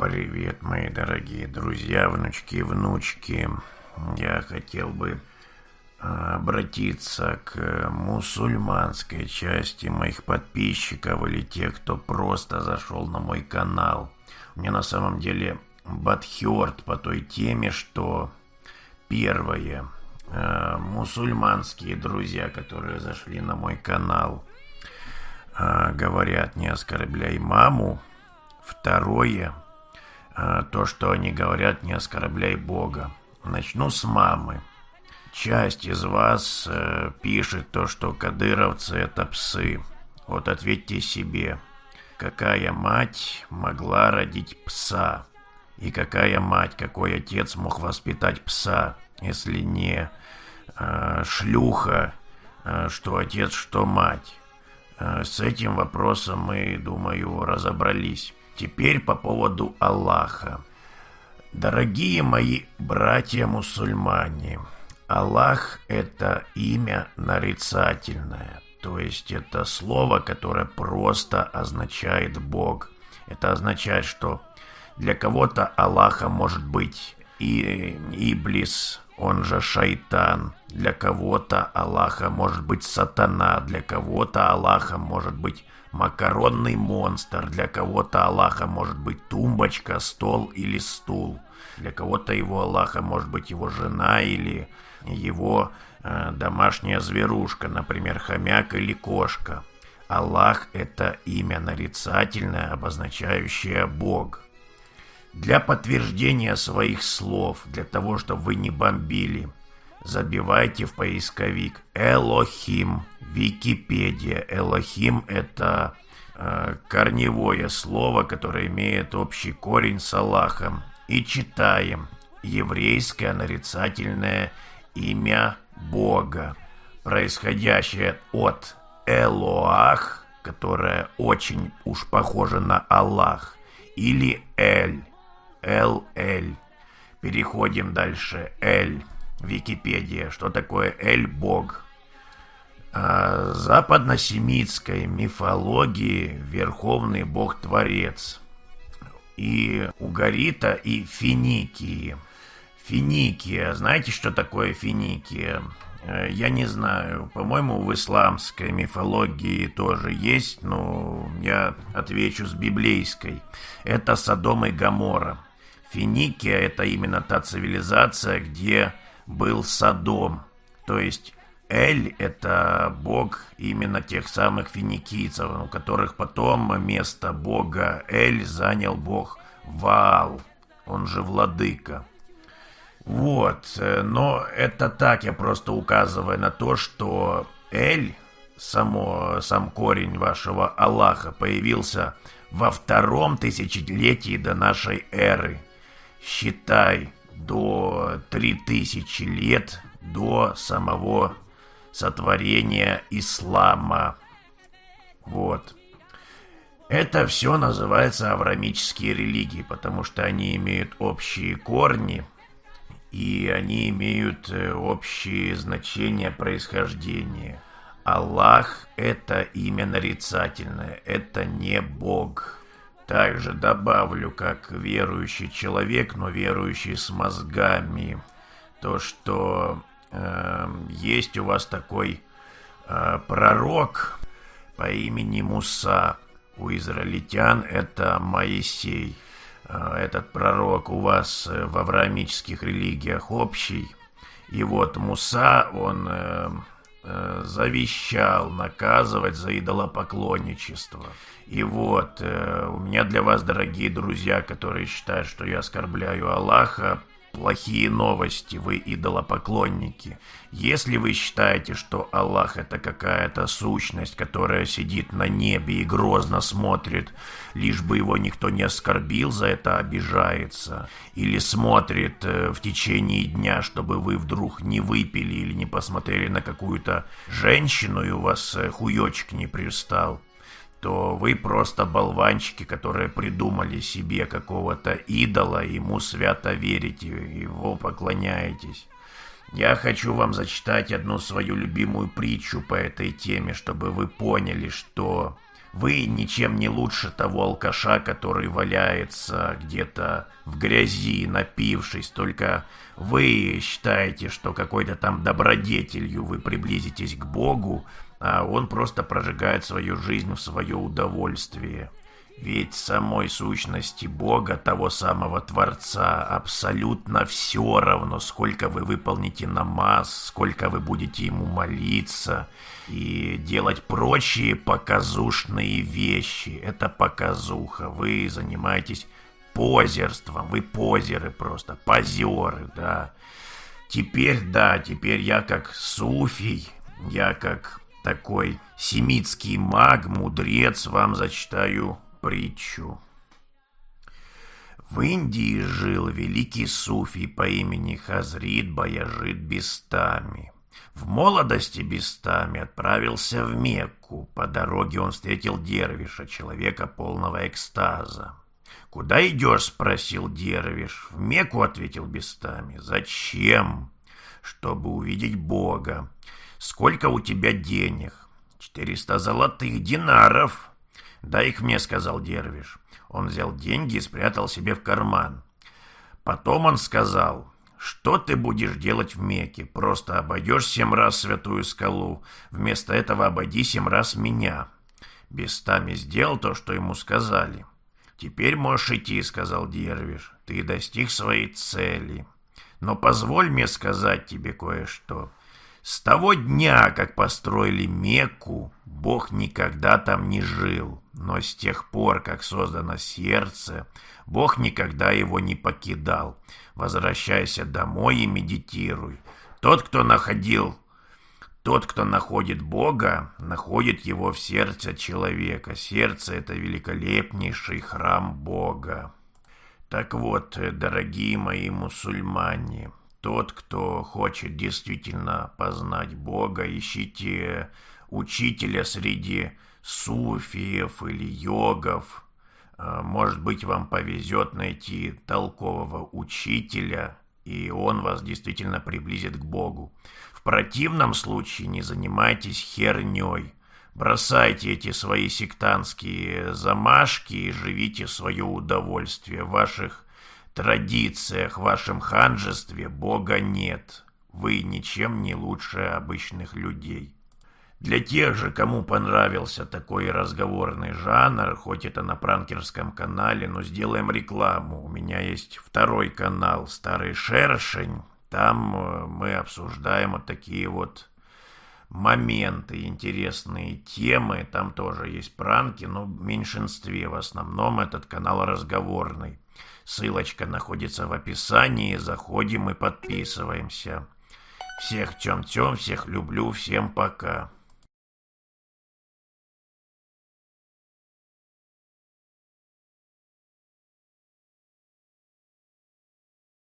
Привет, мои дорогие друзья, внучки и внучки. Я хотел бы обратиться к мусульманской части моих подписчиков или тех, кто просто зашел на мой канал. Мне на самом деле бадхёрт по той теме, что первое, мусульманские друзья, которые зашли на мой канал, говорят: не оскорбляй маму. Второе, то, что они говорят: не оскорбляй Бога. Начну с мамы. Часть из вас пишет то, что кадыровцы — это псы. Вот ответьте себе, какая мать могла родить пса? И какая мать, какой отец мог воспитать пса, если не шлюха, что отец, что мать? С этим вопросом мы, думаю, разобрались. Теперь по поводу Аллаха. Дорогие мои братья-мусульмане, Аллах — это имя нарицательное, то есть это слово, которое просто означает Бог. Это означает, что для кого-то Аллахом может быть и Иблис, он же шайтан, для кого-то Аллахом может быть сатана, для кого-то Аллахом может быть макаронный монстр, для кого-то Аллахом может быть тумбочка, стол или стул, для кого-то его Аллахом может быть его жена или его домашняя зверушка, например, хомяк или кошка. Аллах — это имя нарицательное, обозначающее Бог. Для подтверждения своих слов, для того, чтобы вы не бомбили, забивайте в поисковик Элохим, Википедия. Элохим — это корневое слово, которое имеет общий корень с Аллахом. И читаем: еврейское нарицательное имя Бога, происходящее от Элоах, которое очень уж похоже на Аллах, или Эль, Эл-Эль. Переходим дальше. Эль. Википедия. Что такое Эль? Бог. Западносемитской мифологии верховный бог-творец. И Угарита, и Финикии. Финикия. Знаете, что такое Финикия? Я не знаю. По-моему, в исламской мифологии тоже есть, но я отвечу с библейской. Это Содом и Гоморра. Финикия — это именно та цивилизация, где был Содом. То есть Эль — это бог именно тех самых финикийцев, у которых потом место бога Эль занял бог Ваал, он же владыка. Вот, но это так, я просто указываю на то, что Эль, сам корень вашего Аллаха, появился во 2-м тысячелетии до нашей эры. Считай, до 3000 лет до самого сотворения ислама. Вот. Это все называется авраамические религии, потому что они имеют общие корни, и они имеют общие значения происхождения. Аллах — это имя нарицательное, это не Бог. Также добавлю, как верующий человек, но верующий с мозгами, то, что есть у вас такой пророк по имени Муса. У израильтян это Моисей. Этот пророк у вас в авраамических религиях общий. И вот Муса, он завещал наказывать за идолопоклонничество. И вот у меня для вас, дорогие друзья, которые считают, что я оскорбляю Аллаха, плохие новости: вы идолопоклонники. Если вы считаете, что Аллах — это какая-то сущность, которая сидит на небе и грозно смотрит, лишь бы его никто не оскорбил, за это обижается, или смотрит в течение дня, чтобы вы вдруг не выпили или не посмотрели на какую-то женщину, и у вас хуёчек не пристал, то вы просто болванчики, которые придумали себе какого-то идола, ему свято верите, его поклоняетесь. Я хочу вам зачитать одну свою любимую притчу по этой теме, чтобы вы поняли, что Вы ничем не лучше того алкаша, который валяется где-то в грязи, напившись. Только вы считаете, что какой-то там добродетелью вы приблизитесь к Богу, а он просто прожигает свою жизнь в свое удовольствие. Ведь самой сущности Бога, того самого Творца, абсолютно все равно, сколько вы выполните намаз, сколько вы будете ему молиться и делать прочие показушные вещи. Это показуха. Вы занимаетесь позерством, вы позеры просто, позеры, да. Теперь я как суфий, я как такой семитский маг, мудрец вам зачитаю притчу. В Индии жил великий суфий по имени Хазрит Баяжид Бистами. В молодости Бистами отправился в Мекку. По дороге он встретил дервиша, человека полного экстаза. «Куда идешь?» — спросил дервиш. «В Мекку», — ответил Бистами. «Зачем?» «Чтобы увидеть Бога». «Сколько у тебя денег?» 400 золотых динаров. «Дай их мне», — сказал дервиш. Он взял деньги и спрятал себе в карман. Потом он сказал: «Что ты будешь делать в Мекке? Просто обойдешь 7 раз Святую Скалу. Вместо этого обойди 7 раз меня». Бистами сделал то, что ему сказали. «Теперь можешь идти», — сказал дервиш. «Ты достиг своей цели. Но позволь мне сказать тебе кое-что. С того дня, как построили Мекку, Бог никогда там не жил. Но с тех пор, как создано сердце, Бог никогда его не покидал. Возвращайся домой и медитируй. Тот, кто находит Бога, находит его в сердце человека. Сердце — это великолепнейший храм Бога». Так вот, дорогие мои мусульмане, тот, кто хочет действительно познать Бога, ищите учителя среди суфиев или йогов. Может быть, вам повезет найти толкового учителя, и он вас действительно приблизит к Богу. В противном случае не занимайтесь херней. Бросайте эти свои сектантские замашки и живите в свое удовольствие. В ваших традициях, в вашем ханжестве Бога нет. Вы ничем не лучше обычных людей. Для тех же, кому понравился такой разговорный жанр, хоть это на пранкерском канале, но сделаем рекламу. У меня есть второй канал «Старый Шершень». Там мы обсуждаем вот такие вот моменты, интересные темы. Там тоже есть пранки, но в меньшинстве. В основном этот канал разговорный. Ссылочка находится в описании. Заходим и подписываемся. Всех тем-тем, всех люблю, всем пока.